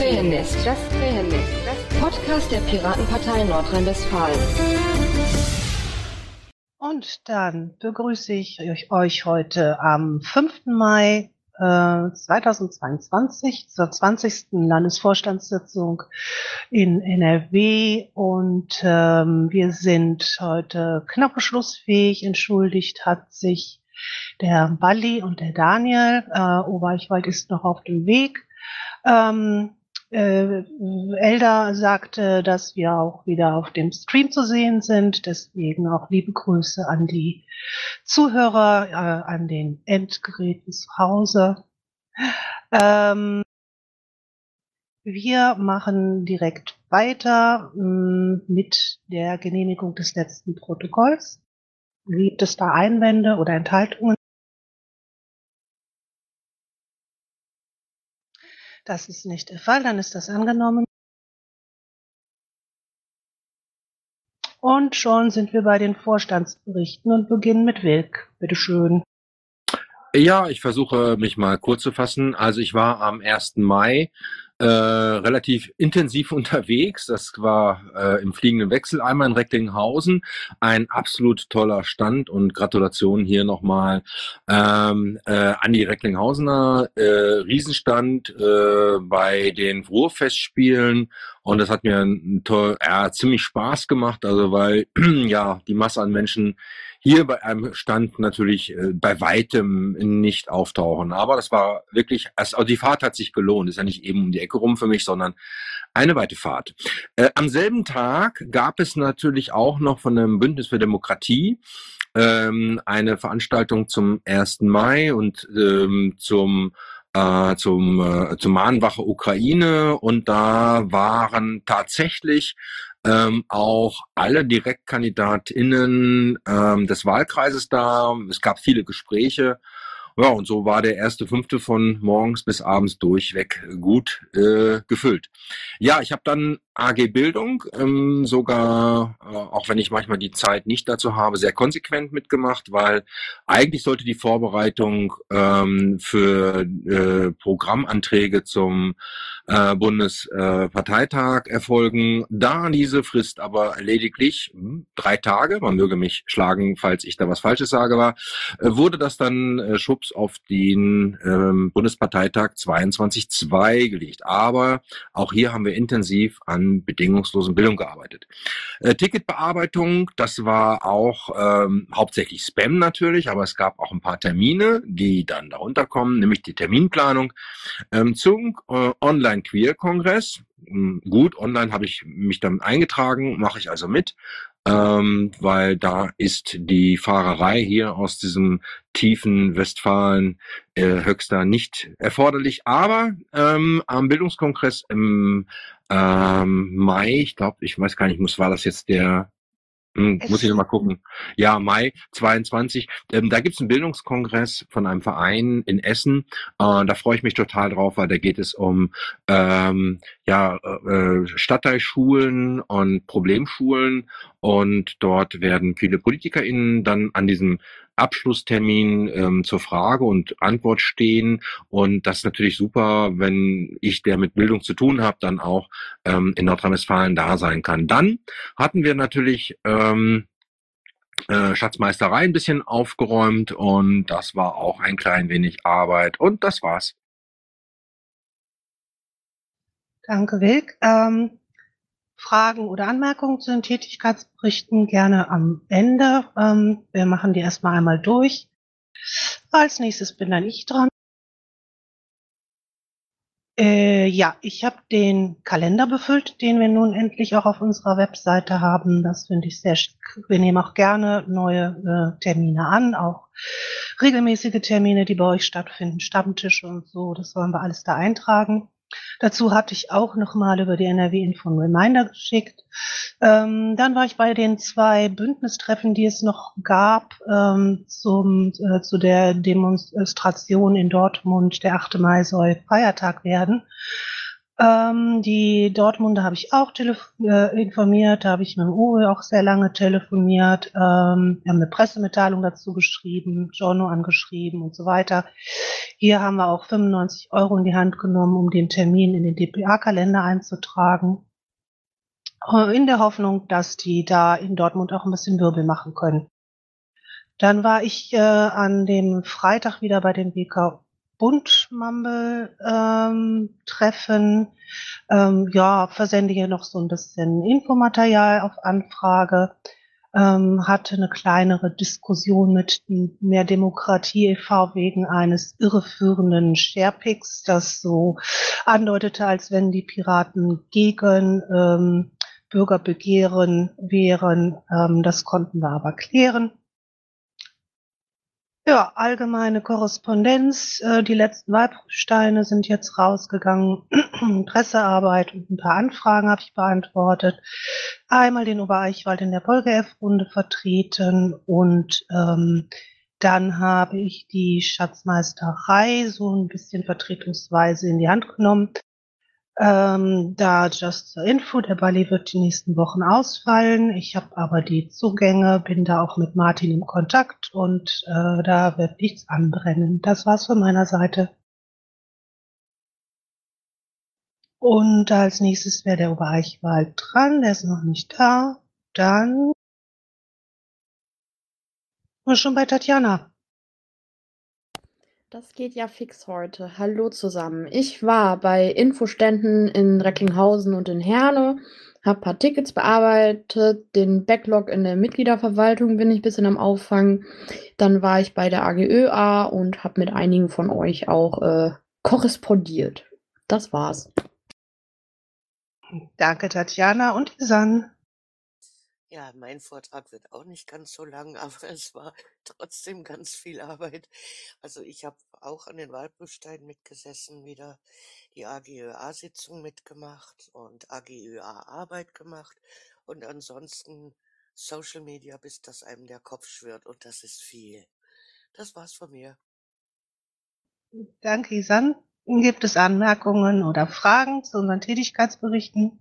Krähennest. Podcast der Piratenpartei Nordrhein-Westfalen. Und dann begrüße ich euch heute am 5. Mai 2022 zur 20. Landesvorstandssitzung in NRW und wir sind heute knapp beschlussfähig. Entschuldigt hat sich der Balli und der Daniel. Obereichwald ist noch auf dem Weg. Elda sagte, dass wir auch wieder auf dem Stream zu sehen sind. Deswegen auch liebe Grüße an die Zuhörer, an den Endgeräten zu Hause. Wir machen direkt weiter mit der Genehmigung des letzten Protokolls. Gibt es da Einwände oder Enthaltungen? Das ist nicht der Fall, dann ist das angenommen. Und schon sind wir bei den Vorstandsberichten und beginnen mit Wilk. Bitte schön. Ja, ich versuche mich mal kurz zu fassen. Also ich war am 1. Mai relativ intensiv unterwegs. Das war im fliegenden Wechsel einmal in Recklinghausen. Ein absolut toller Stand und Gratulation hier nochmal an die Recklinghausener. Riesenstand bei den Ruhrfestspielen. Und das hat mir ziemlich Spaß gemacht, also weil ja die Masse an Menschen hier bei einem Stand natürlich bei weitem nicht auftauchen. Aber das war wirklich, also die Fahrt hat sich gelohnt. Ist ja nicht eben um die Ecke rum für mich, sondern eine weite Fahrt. Am selben Tag gab es natürlich auch noch von dem Bündnis für Demokratie eine Veranstaltung zum 1. Mai und zum Mahnwache Ukraine, und da waren tatsächlich auch alle DirektkandidatInnen des Wahlkreises da. Es gab viele Gespräche. Ja, und so war der 1.5. von morgens bis abends durchweg gut gefüllt. Ja, ich habe dann AG Bildung sogar, auch wenn ich manchmal die Zeit nicht dazu habe, sehr konsequent mitgemacht, weil eigentlich sollte die Vorbereitung für Programmanträge zum Bundesparteitag erfolgen. Da diese Frist aber lediglich 3 Tage, man möge mich schlagen, falls ich da was Falsches sage, wurde das dann schubs auf den Bundesparteitag 22.2 gelegt. Aber auch hier haben wir intensiv an bedingungslosen Bildung gearbeitet. Ticketbearbeitung, das war auch hauptsächlich Spam natürlich, aber es gab auch ein paar Termine, die dann darunter kommen, nämlich die Terminplanung zum Online-Queer-Kongress. Gut, online habe ich mich dann eingetragen, mache ich also mit, weil da ist die Fahrerei hier aus diesem tiefen Westfalen Höxter nicht erforderlich. Aber am Bildungskongress im Mai, ich glaube, ich weiß gar nicht, war das jetzt der muss ich noch mal gucken. Ja, Mai 22. Da gibt's einen Bildungskongress von einem Verein in Essen. Da freue ich mich total drauf, weil da geht es um Stadtteilschulen und Problemschulen. Und dort werden viele PolitikerInnen dann an diesem Abschlusstermin zur Frage und Antwort stehen. Und das ist natürlich super, wenn ich, der mit Bildung zu tun habe, dann auch in Nordrhein-Westfalen da sein kann. Dann hatten wir natürlich Schatzmeisterei ein bisschen aufgeräumt, und das war auch ein klein wenig Arbeit, und das war's. Danke, Wilk. Fragen oder Anmerkungen zu den Tätigkeitsberichten gerne am Ende. Wir machen die erstmal einmal durch. Als nächstes bin dann ich dran. Ja, ich habe den Kalender befüllt, den wir nun endlich auch auf unserer Webseite haben. Das finde ich sehr schick. Wir nehmen auch gerne neue Termine an, auch regelmäßige Termine, die bei euch stattfinden, Stammtische und so. Das wollen wir alles da eintragen. Dazu hatte ich auch nochmal über die NRW-Info einen Reminder geschickt. Dann war ich bei den 2 Bündnistreffen, die es noch gab, zu der Demonstration in Dortmund. Der 8. Mai soll Feiertag werden. Die Dortmunder habe ich auch informiert, da habe ich mit dem Uwe auch sehr lange telefoniert. Wir haben eine Pressemitteilung dazu geschrieben, Giorno angeschrieben und so weiter. Hier haben wir auch 95 € in die Hand genommen, um den Termin in den DPA-Kalender einzutragen, in der Hoffnung, dass die da in Dortmund auch ein bisschen Wirbel machen können. Dann war ich an dem Freitag wieder bei den WK Bund-Mumble Treffen. Versende hier noch so ein bisschen Infomaterial auf Anfrage. Hatte eine kleinere Diskussion mit Mehr Demokratie e.V. wegen eines irreführenden Sharepics, das so andeutete, als wenn die Piraten gegen Bürgerbegehren wären. Das konnten wir aber klären. Ja, allgemeine Korrespondenz. Die letzten Wahlprüfsteine sind jetzt rausgegangen. Pressearbeit und ein paar Anfragen habe ich beantwortet. Einmal den Obereichwald in der Polge-F-Runde vertreten und dann habe ich die Schatzmeisterei so ein bisschen vertretungsweise in die Hand genommen. Da just zur Info, der Balli wird die nächsten Wochen ausfallen. Ich habe aber die Zugänge, bin da auch mit Martin im Kontakt und da wird nichts anbrennen. Das war's von meiner Seite. Und als nächstes wäre der Obereichwald dran, der ist noch nicht da. Dann sind wir schon bei Tatjana. Das geht ja fix heute. Hallo zusammen. Ich war bei Infoständen in Recklinghausen und in Herne, habe ein paar Tickets bearbeitet, den Backlog in der Mitgliederverwaltung bin ich ein bisschen am Auffangen. Dann war ich bei der AGÖA und habe mit einigen von euch auch korrespondiert. Das war's. Danke, Tatjana und Isan. Ja, mein Vortrag wird auch nicht ganz so lang, aber es war trotzdem ganz viel Arbeit. Also ich habe auch an den Wahlprüfsteinen mitgesessen, wieder die AGÖA-Sitzung mitgemacht und AGÖA-Arbeit gemacht und ansonsten Social Media, bis das einem der Kopf schwirrt und das ist viel. Das war's von mir. Danke, Isan. Gibt es Anmerkungen oder Fragen zu unseren Tätigkeitsberichten?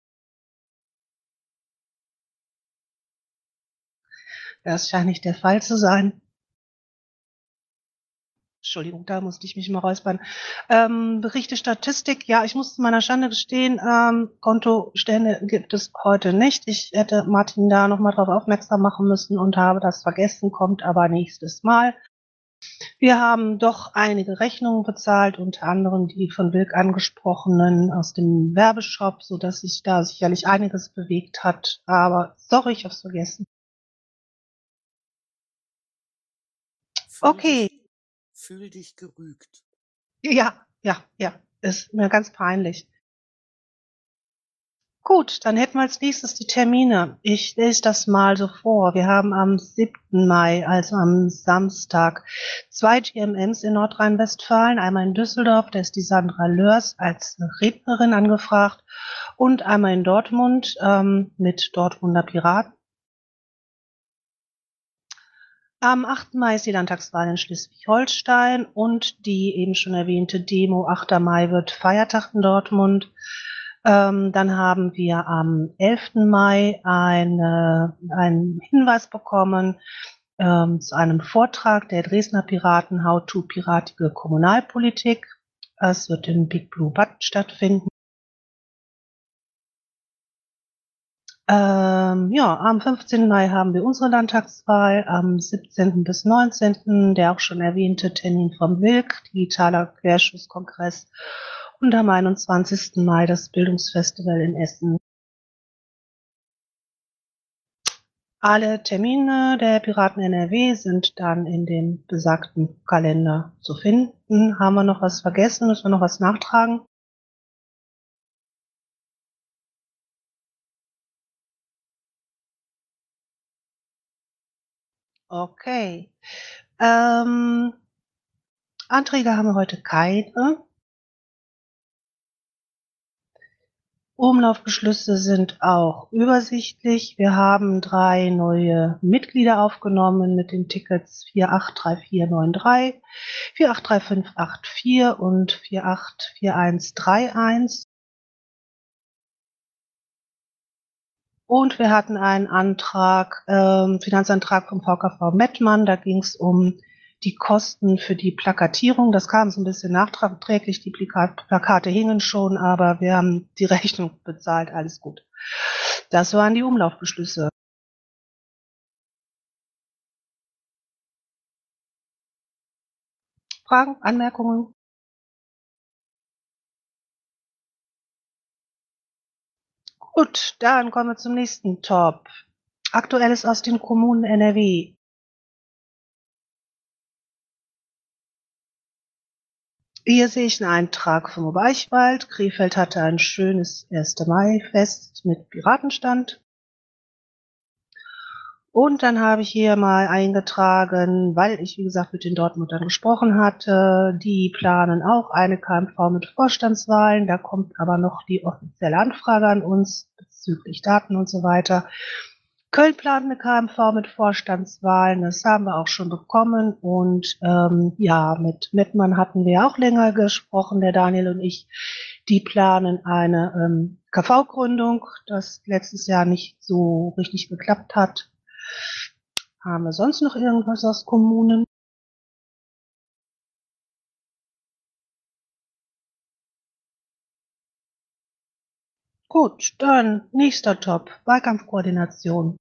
Das scheint nicht der Fall zu sein. Entschuldigung, da musste ich mich mal räuspern. Berichte Statistik, ja, ich muss zu meiner Schande gestehen, Kontostände gibt es heute nicht. Ich hätte Martin da nochmal drauf aufmerksam machen müssen und habe das vergessen, kommt aber nächstes Mal. Wir haben doch einige Rechnungen bezahlt, unter anderem die von Wilk angesprochenen aus dem Werbeshop, sodass sich da sicherlich einiges bewegt hat. Aber sorry, ich habe es vergessen. Okay. Fühl dich gerügt. Ja, ist mir ganz peinlich. Gut, dann hätten wir als nächstes die Termine. Ich lese das mal so vor. Wir haben am 7. Mai, also am Samstag, 2 GMMs in Nordrhein-Westfalen. Einmal in Düsseldorf, da ist die Sandra Lörs als Rednerin angefragt. Und einmal in Dortmund mit Dortmunder Piraten. Am 8. Mai ist die Landtagswahl in Schleswig-Holstein und die eben schon erwähnte Demo 8. Mai wird Feiertag in Dortmund. Dann haben wir am 11. Mai einen Hinweis bekommen zu einem Vortrag der Dresdner Piraten How to Piratige Kommunalpolitik. Es wird im Big Blue Button stattfinden. Am 15. Mai haben wir unsere Landtagswahl, am 17. bis 19. der auch schon erwähnte Termin vom Wilk, digitaler Querschusskongress und am 21. Mai das Bildungsfestival in Essen. Alle Termine der Piraten NRW sind dann in dem besagten Kalender zu finden. Haben wir noch was vergessen? Müssen wir noch was nachtragen? Okay. Anträge haben wir heute keine. Umlaufbeschlüsse sind auch übersichtlich. Wir haben 3 neue Mitglieder aufgenommen mit den Tickets 483493, 483584 und 484131. Und wir hatten einen Antrag, Finanzantrag vom VKV Mettmann. Da ging es um die Kosten für die Plakatierung. Das kam so ein bisschen nachträglich. Die Plakate hingen schon, aber wir haben die Rechnung bezahlt. Alles gut. Das waren die Umlaufbeschlüsse. Fragen, Anmerkungen? Gut, dann kommen wir zum nächsten Top. Aktuelles aus den Kommunen NRW. Hier sehe ich einen Eintrag vom Obereichswald. Krefeld hatte ein schönes 1. Mai-Fest mit Piratenstand. Und dann habe ich hier mal eingetragen, weil ich, wie gesagt, mit den Dortmundern gesprochen hatte, die planen auch eine KMV mit Vorstandswahlen. Da kommt aber noch die offizielle Anfrage an uns bezüglich Daten und so weiter. Köln plant eine KMV mit Vorstandswahlen, das haben wir auch schon bekommen. Und ja, mit Mettmann hatten wir auch länger gesprochen, der Daniel und ich. Die planen eine KV-Gründung, das letztes Jahr nicht so richtig geklappt hat. Haben wir sonst noch irgendwas aus Kommunen? Gut, dann nächster Top, Wahlkampfkoordination.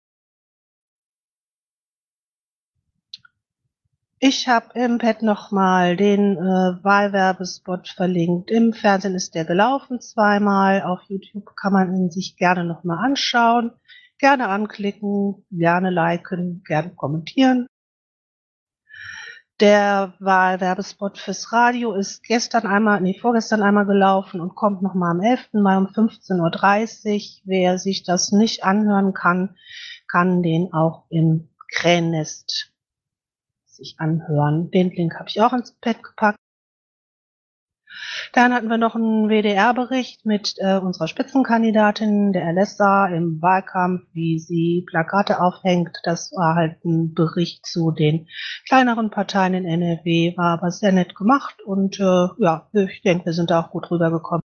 Ich habe im Pad nochmal den Wahlwerbespot verlinkt. Im Fernsehen ist der gelaufen zweimal. Auf YouTube kann man ihn sich gerne nochmal anschauen. Gerne anklicken, gerne liken, gerne kommentieren. Der Wahlwerbespot fürs Radio ist vorgestern einmal gelaufen und kommt nochmal am 11. Mai um 15:30 Uhr. Wer sich das nicht anhören kann, kann den auch im Krähennest sich anhören. Den Link habe ich auch ins Pad gepackt. Dann hatten wir noch einen WDR-Bericht mit unserer Spitzenkandidatin, der Alessa, im Wahlkampf, wie sie Plakate aufhängt. Das war halt ein Bericht zu den kleineren Parteien in NRW, war aber sehr nett gemacht und ja, ich denke, wir sind da auch gut rübergekommen.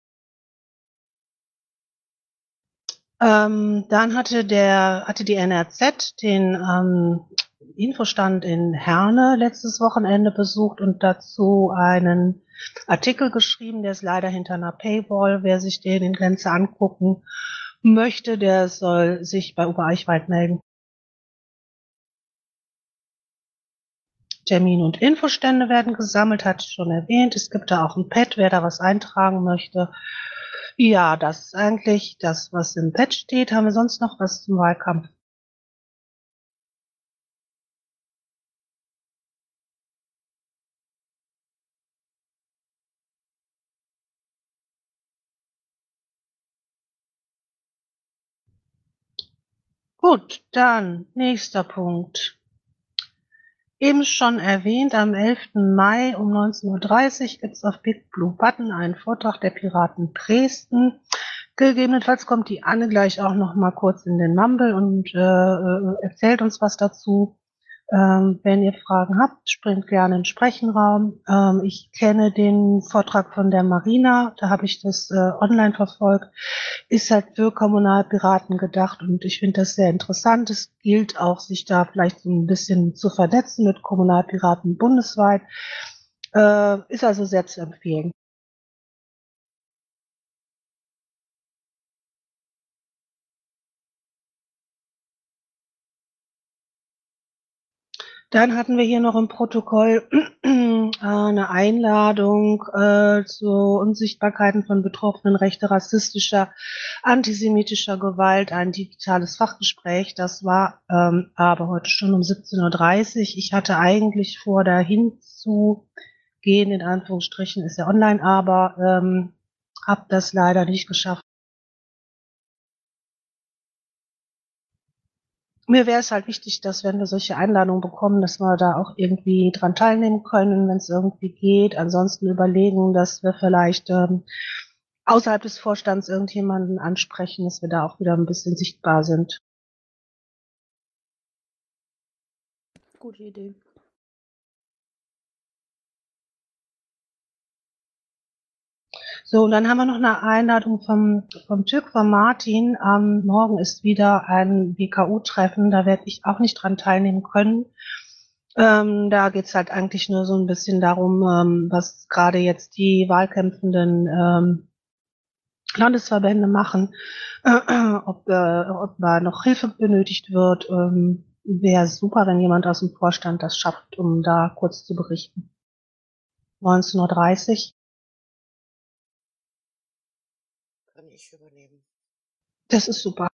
Dann hatte die NRZ den Infostand in Herne letztes Wochenende besucht und dazu einen Artikel geschrieben, der ist leider hinter einer Paywall. Wer sich den in Gänze angucken möchte, der soll sich bei Obereichwald melden. Termin- und Infostände werden gesammelt, hatte ich schon erwähnt. Es gibt da auch ein Pad, wer da was eintragen möchte. Ja, das ist eigentlich das, was im Pad steht. Haben wir sonst noch was zum Wahlkampf? Gut, dann nächster Punkt. Eben schon erwähnt, am 11. Mai um 19:30 Uhr gibt es auf Big Blue Button einen Vortrag der Piraten Dresden. Gegebenenfalls kommt die Anne gleich auch noch mal kurz in den Mumble und erzählt uns was dazu. Wenn ihr Fragen habt, springt gerne in den Sprechenraum. Ich kenne den Vortrag von der Marina, da habe ich das online verfolgt. Ist halt für Kommunalpiraten gedacht und ich finde das sehr interessant. Es gilt auch, sich da vielleicht so ein bisschen zu vernetzen mit Kommunalpiraten bundesweit. Ist also sehr zu empfehlen. Dann hatten wir hier noch im Protokoll eine Einladung zu Unsichtbarkeiten von Betroffenen rechter, rassistischer, antisemitischer Gewalt, ein digitales Fachgespräch. Das war aber heute schon um 17:30 Uhr. Ich hatte eigentlich vor, dahin zu gehen, in Anführungsstrichen, ist ja online, aber habe das leider nicht geschafft. Mir wäre es halt wichtig, dass wenn wir solche Einladungen bekommen, dass wir da auch irgendwie dran teilnehmen können, wenn es irgendwie geht. Ansonsten überlegen, dass wir vielleicht außerhalb des Vorstands irgendjemanden ansprechen, dass wir da auch wieder ein bisschen sichtbar sind. Gute Idee. So, und dann haben wir noch eine Einladung vom Türk, von Martin. Morgen ist wieder ein WKU-Treffen, da werde ich auch nicht dran teilnehmen können. Da geht's halt eigentlich nur so ein bisschen darum, was gerade jetzt die wahlkämpfenden Landesverbände machen, ob da noch Hilfe benötigt wird. Wäre super, wenn jemand aus dem Vorstand das schafft, um da kurz zu berichten. 19:30 Uhr. Kann ich übernehmen. Das ist super.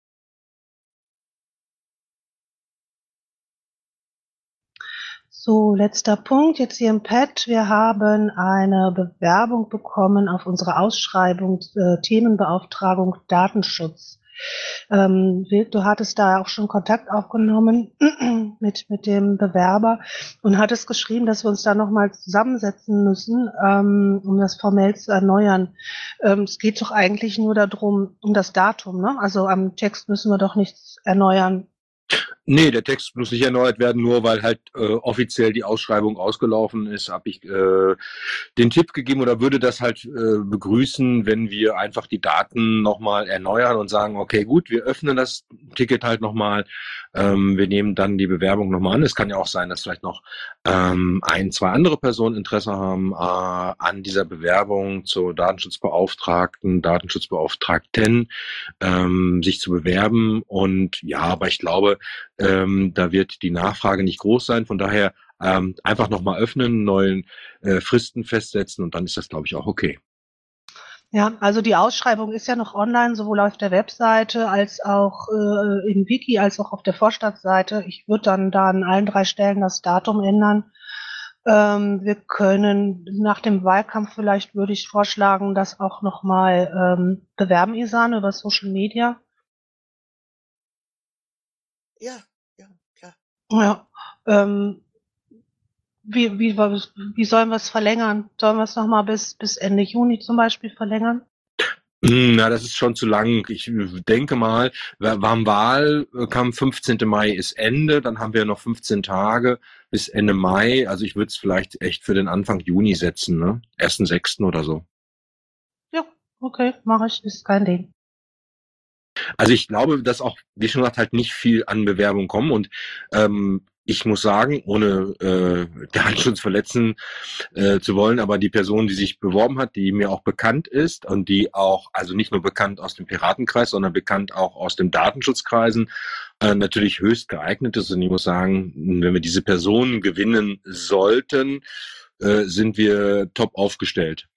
So, letzter Punkt jetzt hier im Pad. Wir haben eine Bewerbung bekommen auf unsere Ausschreibung Themenbeauftragung Datenschutz. Du hattest da auch schon Kontakt aufgenommen mit dem Bewerber und hattest geschrieben, dass wir uns da nochmal zusammensetzen müssen, um das formell zu erneuern. Es geht doch eigentlich nur darum, um das Datum, ne? Also am Text müssen wir doch nichts erneuern. Nee, der Text muss nicht erneuert werden, nur weil halt offiziell die Ausschreibung ausgelaufen ist, habe ich den Tipp gegeben oder würde das halt begrüßen, wenn wir einfach die Daten nochmal erneuern und sagen, okay, gut, wir öffnen das Ticket halt nochmal, wir nehmen dann die Bewerbung nochmal an. Es kann ja auch sein, dass vielleicht noch ein, zwei andere Personen Interesse haben an dieser Bewerbung zur Datenschutzbeauftragten, Datenschutzbeauftragten, sich zu bewerben. Und ja, aber ich glaube, da wird die Nachfrage nicht groß sein. Von daher einfach nochmal öffnen, neuen Fristen festsetzen und dann ist das, glaube ich, auch okay. Ja, also die Ausschreibung ist ja noch online, sowohl auf der Webseite als auch im Wiki, als auch auf der Vorstandsseite. Ich würde dann da an allen 3 Stellen das Datum ändern. Wir können nach dem Wahlkampf vielleicht, würde ich vorschlagen, das auch nochmal bewerben, Isan, über Social Media. Ja, klar. Ja, wie sollen wir es verlängern? Sollen wir es nochmal bis Ende Juni zum Beispiel verlängern? Na, das ist schon zu lang. Ich denke mal, warm Wahlkampf, 15. Mai ist Ende, dann haben wir noch 15 Tage bis Ende Mai. Also ich würde es vielleicht echt für den Anfang Juni setzen, ne? 1.6. oder so. Ja, okay, mache ich, ist kein Ding. Also ich glaube, dass auch, wie schon gesagt, halt nicht viel an Bewerbungen kommen und ich muss sagen, ohne Datenschutz verletzen zu wollen, aber die Person, die sich beworben hat, die mir auch bekannt ist und die auch, also nicht nur bekannt aus dem Piratenkreis, sondern bekannt auch aus dem Datenschutzkreisen, natürlich höchst geeignet ist. Und ich muss sagen, wenn wir diese Person gewinnen sollten, sind wir top aufgestellt.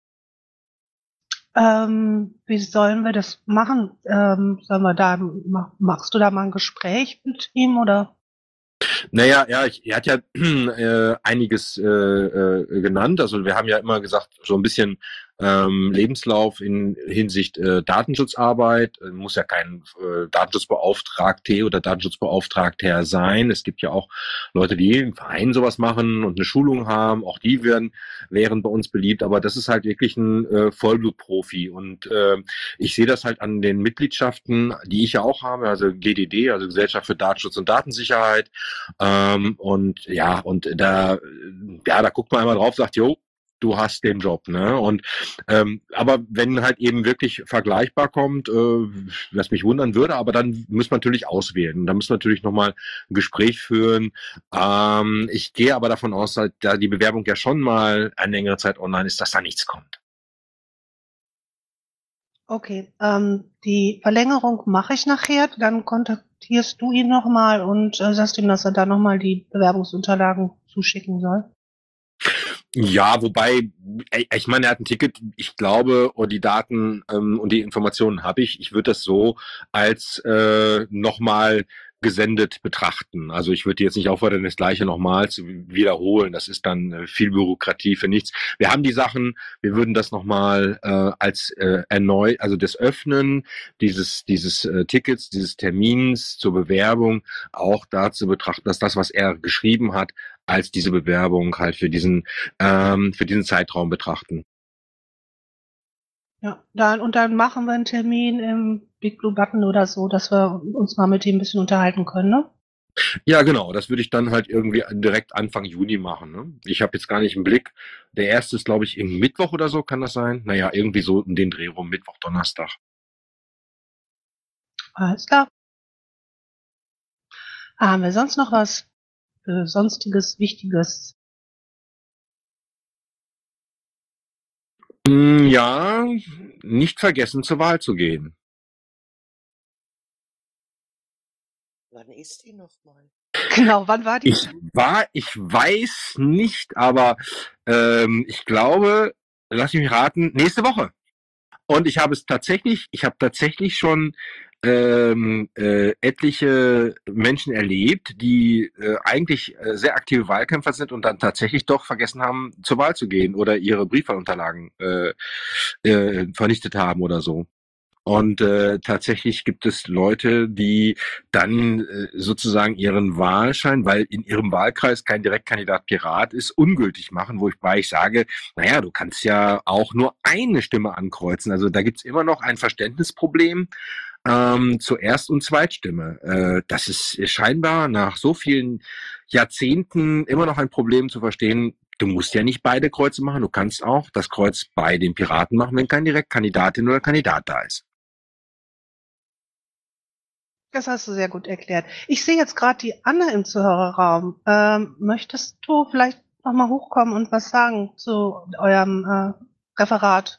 Wie sollen wir das machen? Machst du da mal ein Gespräch mit ihm oder? Naja, ja, er hat ja einiges genannt. Also wir haben ja immer gesagt, so ein bisschen Lebenslauf in Hinsicht Datenschutzarbeit. Muss ja kein Datenschutzbeauftragte oder Datenschutzbeauftragter sein. Es gibt ja auch Leute, die im Verein sowas machen und eine Schulung haben. Auch die wären bei uns beliebt. Aber das ist halt wirklich ein Vollblutprofi. Und ich sehe das halt an den Mitgliedschaften, die ich ja auch habe, also GDD, also Gesellschaft für Datenschutz und Datensicherheit. Und da guckt man einmal drauf, sagt, jo, du hast den Job, ne? Und aber wenn halt eben wirklich vergleichbar kommt, was mich wundern würde, aber dann muss man natürlich auswählen. Dann muss man natürlich nochmal ein Gespräch führen. Ich gehe aber davon aus, da die Bewerbung ja schon mal eine längere Zeit online ist, dass da nichts kommt. Okay, die Verlängerung mache ich nachher. Dann kontaktierst du ihn nochmal und sagst ihm, dass er da nochmal die Bewerbungsunterlagen zuschicken soll. Ja, wobei, ich meine, er hat ein Ticket, ich glaube, und die Daten und die Informationen habe ich. Ich würde das so als nochmal gesendet betrachten. Also ich würde jetzt nicht auffordern, das Gleiche nochmal zu wiederholen. Das ist dann viel Bürokratie für nichts. Wir haben die Sachen, wir würden das nochmal als erneut, also das Öffnen dieses Tickets, dieses Termins zur Bewerbung auch dazu betrachten, dass das, was er geschrieben hat, als diese Bewerbung halt für diesen Zeitraum betrachten. Ja, dann machen wir einen Termin im Big Blue Button oder so, dass wir uns mal mit ihm ein bisschen unterhalten können, ne? Ja, genau. Das würde ich dann halt irgendwie direkt Anfang Juni machen. Ne? Ich habe jetzt gar nicht im Blick. Der erste ist, glaube ich, irgendwie Mittwoch oder so, kann das sein? Naja, irgendwie so um den Dreh rum, Mittwoch, Donnerstag. Alles klar. Haben wir sonst noch was Sonstiges, Wichtiges? Ja, nicht vergessen, zur Wahl zu gehen. Wann ist die nochmal? Genau, wann war die? Ich weiß nicht, aber ich glaube, lass mich raten, nächste Woche. Und ich habe tatsächlich schon etliche Menschen erlebt, die eigentlich sehr aktive Wahlkämpfer sind und dann tatsächlich doch vergessen haben, zur Wahl zu gehen oder ihre Briefwahlunterlagen vernichtet haben oder so. Und tatsächlich gibt es Leute, die dann sozusagen ihren Wahlschein, weil in ihrem Wahlkreis kein Direktkandidat Pirat ist, ungültig machen, wobei ich sage, naja, du kannst ja auch nur eine Stimme ankreuzen. Also da gibt's immer noch ein Verständnisproblem zur Erst- und Zweitstimme. Das ist scheinbar nach so vielen Jahrzehnten immer noch ein Problem zu verstehen. Du musst ja nicht beide Kreuze machen, du kannst auch das Kreuz bei den Piraten machen, wenn kein Direktkandidatin oder Kandidat da ist. Das hast du sehr gut erklärt. Ich sehe jetzt gerade die Anne im Zuhörerraum. Möchtest du vielleicht noch mal hochkommen und was sagen zu eurem Referat?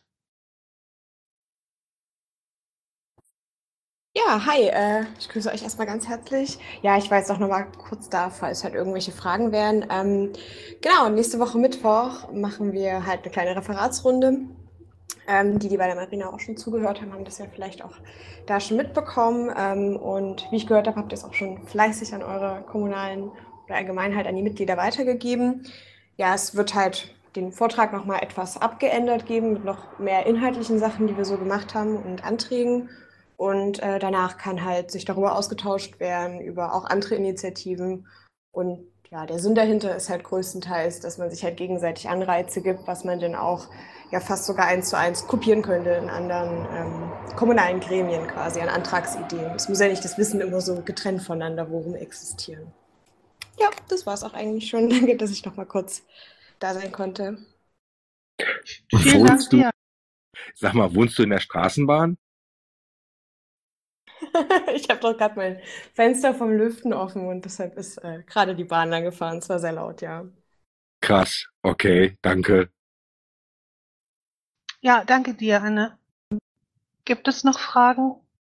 Ja, hi, ich grüße euch erstmal ganz herzlich. Ja, ich war jetzt auch noch mal kurz da, falls halt irgendwelche Fragen wären. Genau, nächste Woche Mittwoch machen wir halt eine kleine Referatsrunde. Die bei der Marina auch schon zugehört haben, haben das ja vielleicht auch da schon mitbekommen. Und wie ich gehört habe, habt ihr es auch schon fleißig an eure kommunalen oder allgemein halt an die Mitglieder weitergegeben. Ja, es wird halt den Vortrag noch mal etwas abgeändert geben mit noch mehr inhaltlichen Sachen, die wir so gemacht haben und Anträgen. Und danach kann halt sich darüber ausgetauscht werden, über auch andere Initiativen. Und ja, der Sinn dahinter ist halt größtenteils, dass man sich halt gegenseitig Anreize gibt, was man denn auch ja fast sogar 1:1 kopieren könnte in anderen kommunalen Gremien quasi, an Antragsideen. Es muss ja nicht das Wissen immer so getrennt voneinander worum existieren. Ja, das war es auch eigentlich schon. Danke, dass ich noch mal kurz da sein konnte. Vielen Dank dir. Sag mal, wohnst du in der Straßenbahn? Ich habe doch gerade mein Fenster vom Lüften offen und deshalb ist gerade die Bahn lang gefahren. Es war sehr laut, ja. Krass, okay, danke. Ja, danke dir, Anne. Gibt es noch Fragen?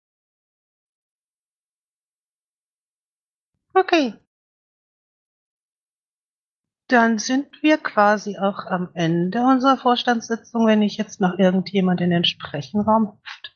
Okay. Dann sind wir quasi auch am Ende unserer Vorstandssitzung, wenn nicht jetzt noch irgendjemand in den Sprechenraum hüpft.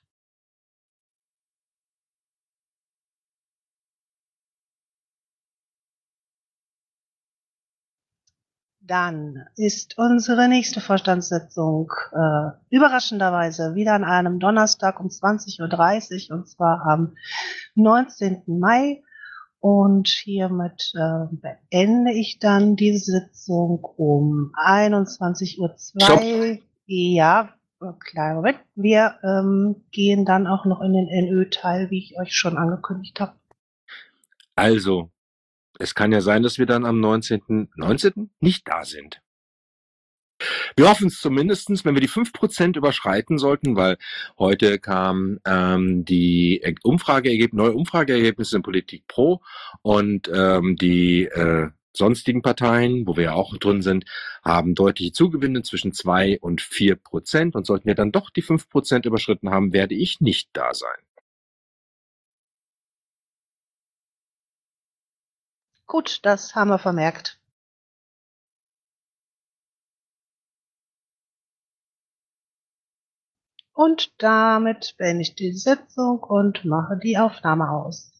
Dann ist unsere nächste Vorstandssitzung überraschenderweise wieder an einem Donnerstag um 20:30 Uhr und zwar am 19. Mai. Und hiermit beende ich dann die Sitzung um 21:02 Uhr. Ja, kleinen Moment. Wir gehen dann auch noch in den NÖ-Teil, wie ich euch schon angekündigt habe. Also, es kann ja sein, dass wir dann am 19. nicht da sind. Wir hoffen es zumindestens, wenn wir die 5% überschreiten sollten, weil heute kam die neue Umfrageergebnisse in Politik Pro und die sonstigen Parteien, wo wir ja auch drin sind, haben deutliche Zugewinne zwischen 2 und 4%. Und sollten wir dann doch die 5% überschritten haben, werde ich nicht da sein. Gut, das haben wir vermerkt. Und damit beende ich die Sitzung und mache die Aufnahme aus.